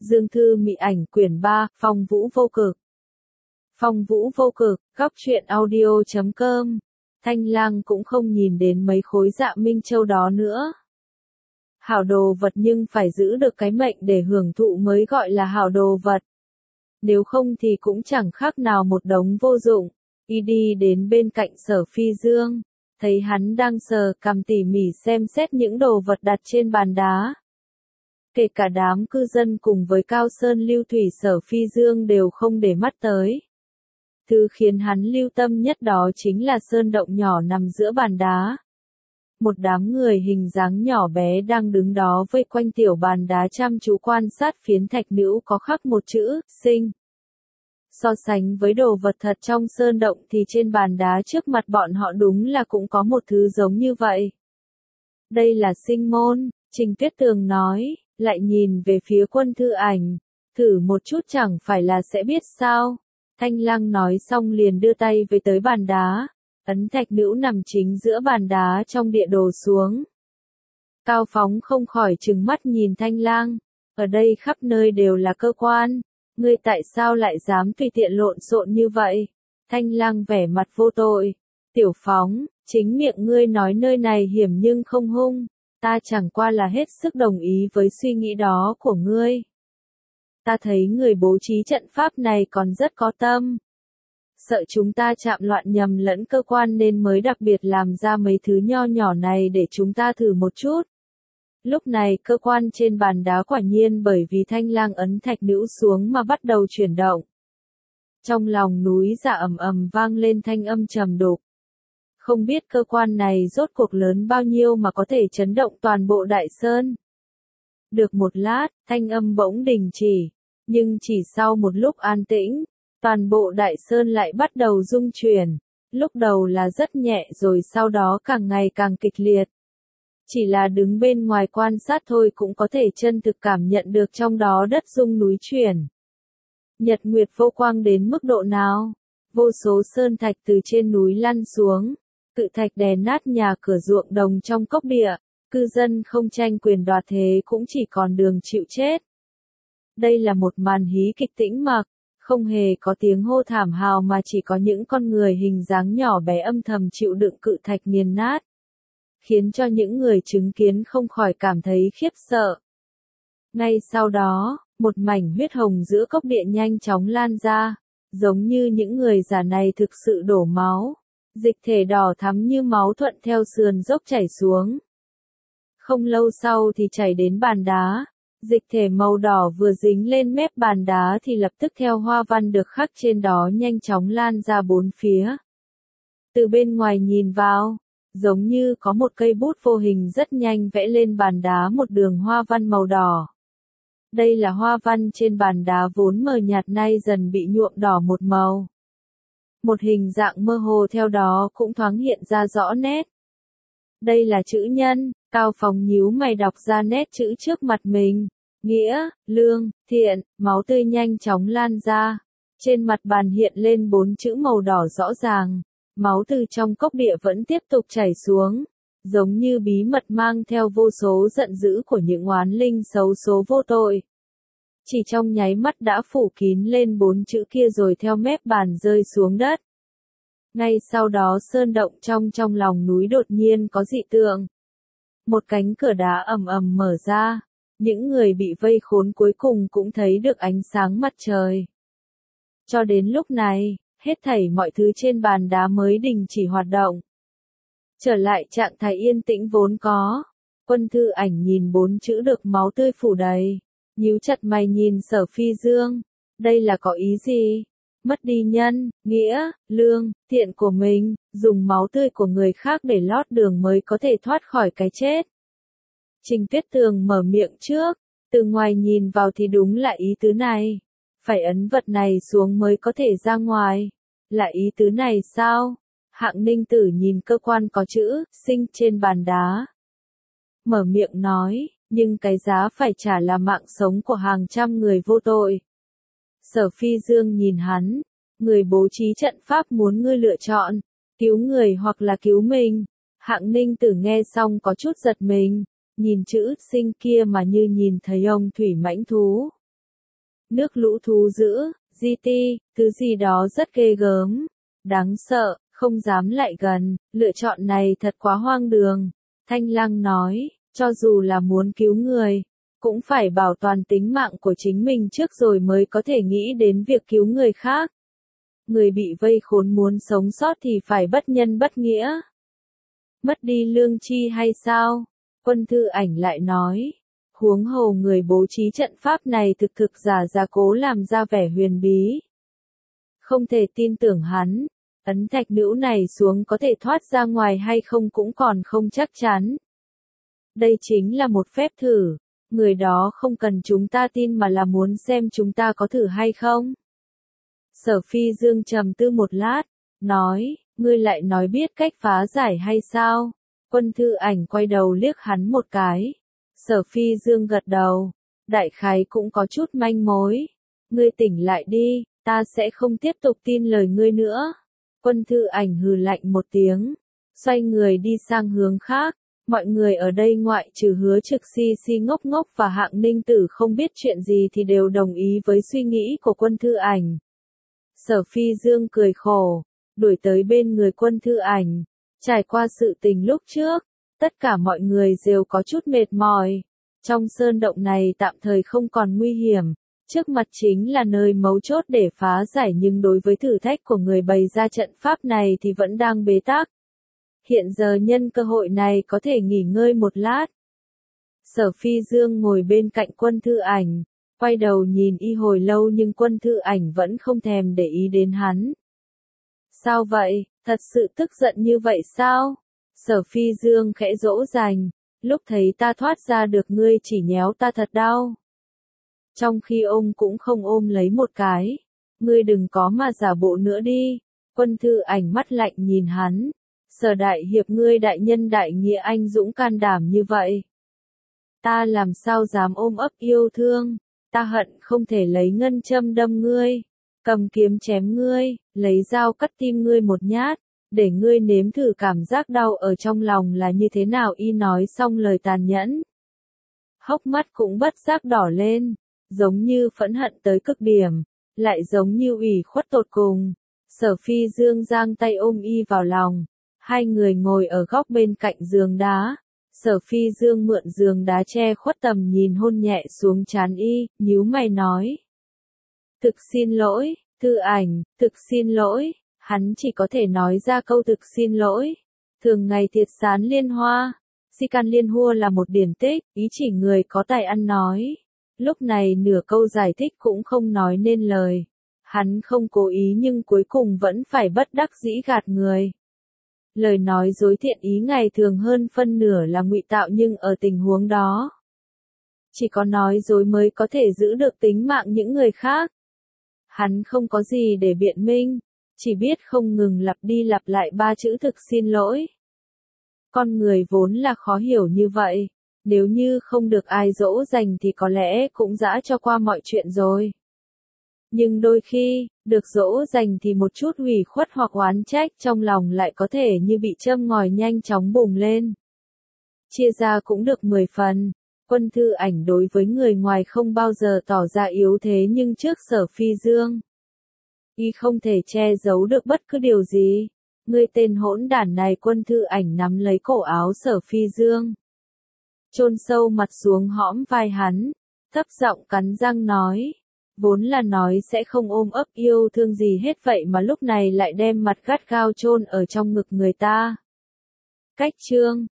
Dương Thư Mị Ảnh quyển 3, Phong Vũ Vô Cực. Phong Vũ Vô Cực, góc truyện audio.com. Thanh Lang cũng không nhìn đến mấy khối Dạ Minh Châu đó nữa. Hảo đồ vật nhưng phải giữ được cái mệnh để hưởng thụ mới gọi là hảo đồ vật. Nếu không thì cũng chẳng khác nào một đống vô dụng. Y đi đến bên cạnh Sở Phi Dương, thấy hắn đang sờ cằm tỉ mỉ xem xét những đồ vật đặt trên bàn đá. Kể cả đám cư dân cùng với Cao Sơn Lưu Thủy Sở Phi Dương đều không để mắt tới. Thứ khiến hắn lưu tâm nhất đó chính là sơn động nhỏ nằm giữa bàn đá. Một đám người hình dáng nhỏ bé đang đứng đó vây quanh tiểu bàn đá chăm chú quan sát phiến thạch nữ có khắc một chữ, sinh. So sánh với đồ vật thật trong sơn động thì trên bàn đá trước mặt bọn họ đúng là cũng có một thứ giống như vậy. Đây là sinh môn, Trình Tuyết Tường nói, lại nhìn về phía Quân Thư Ảnh, thử một chút chẳng phải là sẽ biết sao. Thanh Lang nói xong liền đưa tay về tới bàn đá, ấn thạch nữ nằm chính giữa bàn đá trong địa đồ xuống. Cao Phóng không khỏi trừng mắt nhìn Thanh Lang, ở đây khắp nơi đều là cơ quan, ngươi tại sao lại dám tùy tiện lộn xộn như vậy? Thanh Lang vẻ mặt vô tội, Tiểu Phóng, chính miệng ngươi nói nơi này hiểm nhưng không hung, ta chẳng qua là hết sức đồng ý với suy nghĩ đó của ngươi. Ta thấy người bố trí trận pháp này còn rất có tâm. Sợ chúng ta chạm loạn nhầm lẫn cơ quan nên mới đặc biệt làm ra mấy thứ nho nhỏ này để chúng ta thử một chút. Lúc này cơ quan trên bàn đá quả nhiên bởi vì Thanh Lang ấn thạch nữ xuống mà bắt đầu chuyển động. Trong lòng núi Dạ ầm ầm vang lên thanh âm trầm đục. Không biết cơ quan này rốt cuộc lớn bao nhiêu mà có thể chấn động toàn bộ đại sơn. Được một lát, thanh âm bỗng đình chỉ, nhưng chỉ sau một lúc an tĩnh, toàn bộ đại sơn lại bắt đầu rung chuyển, lúc đầu là rất nhẹ rồi sau đó càng ngày càng kịch liệt. Chỉ là đứng bên ngoài quan sát thôi cũng có thể chân thực cảm nhận được trong đó đất rung núi chuyển. Nhật nguyệt vô quang đến mức độ nào? Vô số sơn thạch từ trên núi lăn xuống, cự thạch đè nát nhà cửa ruộng đồng trong cốc địa. Cư dân không tranh quyền đoạt thế cũng chỉ còn đường chịu chết. Đây là một màn hí kịch tĩnh mặc, không hề có tiếng hô thảm hào mà chỉ có những con người hình dáng nhỏ bé âm thầm chịu đựng cự thạch nghiền nát. Khiến cho những người chứng kiến không khỏi cảm thấy khiếp sợ. Ngay sau đó, một mảnh huyết hồng giữa cốc địa nhanh chóng lan ra, giống như những người già này thực sự đổ máu. Dịch thể đỏ thắm như máu thuận theo sườn dốc chảy xuống. Không lâu sau thì chảy đến bàn đá, dịch thể màu đỏ vừa dính lên mép bàn đá thì lập tức theo hoa văn được khắc trên đó nhanh chóng lan ra bốn phía. Từ bên ngoài nhìn vào, giống như có một cây bút vô hình rất nhanh vẽ lên bàn đá một đường hoa văn màu đỏ. Đây là hoa văn trên bàn đá vốn mờ nhạt nay dần bị nhuộm đỏ một màu. Một hình dạng mơ hồ theo đó cũng thoáng hiện ra rõ nét. Đây là chữ nhân. Cao Phóng nhíu mày đọc ra nét chữ trước mặt mình. Nghĩa, lương, thiện, máu tươi nhanh chóng lan ra. Trên mặt bàn hiện lên 4 chữ màu đỏ rõ ràng. Máu từ trong cốc địa vẫn tiếp tục chảy xuống. Giống như bí mật mang theo vô số giận dữ của những oán linh xấu số vô tội. Chỉ trong nháy mắt đã phủ kín lên 4 chữ kia rồi theo mép bàn rơi xuống đất. Ngay sau đó sơn động trong lòng núi đột nhiên có dị tượng. Một cánh cửa đá ầm ầm mở ra, những người bị vây khốn cuối cùng cũng thấy được ánh sáng mặt trời. Cho đến lúc này, hết thảy mọi thứ trên bàn đá mới đình chỉ hoạt động. Trở lại trạng thái yên tĩnh vốn có, Quân Thư Ảnh nhìn 4 chữ được máu tươi phủ đầy, nhíu chặt mày nhìn Sở Phi Dương, đây là có ý gì? Mất đi nhân, nghĩa, lương, thiện của mình, dùng máu tươi của người khác để lót đường mới có thể thoát khỏi cái chết. Trình Tuyết Tường mở miệng trước, từ ngoài nhìn vào thì đúng là ý tứ này. Phải ấn vật này xuống mới có thể ra ngoài. Là ý tứ này sao? Hạng Ninh Tử nhìn cơ quan có chữ, sinh trên bàn đá. Mở miệng nói, nhưng cái giá phải trả là mạng sống của hàng trăm người vô tội. Sở Phi Dương nhìn hắn, người bố trí trận pháp muốn ngươi lựa chọn, cứu người hoặc là cứu mình. Hạng Ninh Tử nghe xong có chút giật mình, nhìn chữ sinh kia mà như nhìn thấy ông thủy mãnh thú. nước lũ thú dữ, GT, thứ gì đó rất ghê gớm, đáng sợ, không dám lại gần, lựa chọn này thật quá hoang đường. Thanh Lăng nói, cho dù là muốn cứu người, cũng phải bảo toàn tính mạng của chính mình trước rồi mới có thể nghĩ đến việc cứu người khác. Người bị vây khốn muốn sống sót thì phải bất nhân bất nghĩa. Mất đi lương tri hay sao? Quân Thư Ảnh lại nói. Huống hồ người bố trí trận pháp này thực giả cố làm ra vẻ huyền bí. Không thể tin tưởng hắn. Ấn thạch nữ này xuống có thể thoát ra ngoài hay không cũng còn không chắc chắn. Đây chính là một phép thử. Người đó không cần chúng ta tin mà là muốn xem chúng ta có thử hay không. Sở Phi Dương trầm tư một lát, nói, ngươi lại nói biết cách phá giải hay sao? Quân Thư Ảnh quay đầu liếc hắn một cái. Sở Phi Dương gật đầu, đại khái cũng có chút manh mối. Ngươi tỉnh lại đi, ta sẽ không tiếp tục tin lời ngươi nữa. Quân Thư Ảnh hừ lạnh một tiếng, xoay người đi sang hướng khác. Mọi người ở đây ngoại trừ Hứa Trực Si ngốc ngốc và Hạng Ninh Tử không biết chuyện gì thì đều đồng ý với suy nghĩ của Quân Thư Ảnh. Sở Phi Dương cười khổ, đuổi tới bên người Quân Thư Ảnh. Trải qua sự tình lúc trước, tất cả mọi người đều có chút mệt mỏi. Trong sơn động này tạm thời không còn nguy hiểm, trước mặt chính là nơi mấu chốt để phá giải nhưng đối với thử thách của người bày ra trận pháp này thì vẫn đang bế tắc. Hiện giờ nhân cơ hội này có thể nghỉ ngơi một lát. Sở Phi Dương ngồi bên cạnh Quân Thư Ảnh, quay đầu nhìn y hồi lâu nhưng Quân Thư Ảnh vẫn không thèm để ý đến hắn. Sao vậy, thật sự tức giận như vậy sao? Sở Phi Dương khẽ dỗ dành, lúc thấy ta thoát ra được ngươi chỉ nhéo ta thật đau. Trong khi ông cũng không ôm lấy một cái, ngươi đừng có mà giả bộ nữa đi. Quân Thư Ảnh mắt lạnh nhìn hắn. Sở đại hiệp ngươi đại nhân đại nghĩa anh dũng can đảm như vậy. Ta làm sao dám ôm ấp yêu thương, ta hận không thể lấy ngân châm đâm ngươi, cầm kiếm chém ngươi, lấy dao cắt tim ngươi một nhát, để ngươi nếm thử cảm giác đau ở trong lòng là như thế nào. Y nói xong lời tàn nhẫn. Hốc mắt cũng bất giác đỏ lên, giống như phẫn hận tới cực điểm, lại giống như ủy khuất tột cùng. Sở Phi Dương giang tay ôm y vào lòng. Hai người ngồi ở góc bên cạnh giường đá. Sở Phi Dương mượn giường đá che khuất tầm nhìn hôn nhẹ xuống trán y, nhíu mày nói. Thực xin lỗi, Thư Ảnh, thực xin lỗi. Hắn chỉ có thể nói ra câu thực xin lỗi. Thường ngày thiệt sán liên hoa. Si can liên hua là một điển tích, ý chỉ người có tài ăn nói. Lúc này nửa câu giải thích cũng không nói nên lời. Hắn không cố ý nhưng cuối cùng vẫn phải bất đắc dĩ gạt người. Lời nói dối thiện ý ngày thường hơn phân nửa là ngụy tạo nhưng ở tình huống đó, chỉ có nói dối mới có thể giữ được tính mạng những người khác. Hắn không có gì để biện minh, chỉ biết không ngừng lặp đi lặp lại ba chữ thực xin lỗi. Con người vốn là khó hiểu như vậy, nếu như không được ai dỗ dành thì có lẽ cũng dã cho qua mọi chuyện rồi. Nhưng đôi khi, được dỗ dành thì một chút ủy khuất hoặc oán trách trong lòng lại có thể như bị châm ngòi nhanh chóng bùng lên. Chia ra cũng được 10 phần. Quân Thư Ảnh đối với người ngoài không bao giờ tỏ ra yếu thế nhưng trước Sở Phi Dương, y không thể che giấu được bất cứ điều gì. Ngươi tên hỗn đản này. Quân Thư Ảnh nắm lấy cổ áo Sở Phi Dương, chôn sâu mặt xuống hõm vai hắn, thấp giọng cắn răng nói. Vốn là nói sẽ không ôm ấp yêu thương gì hết vậy mà lúc này lại đem mặt gắt gao chôn ở trong ngực người ta. Cách chương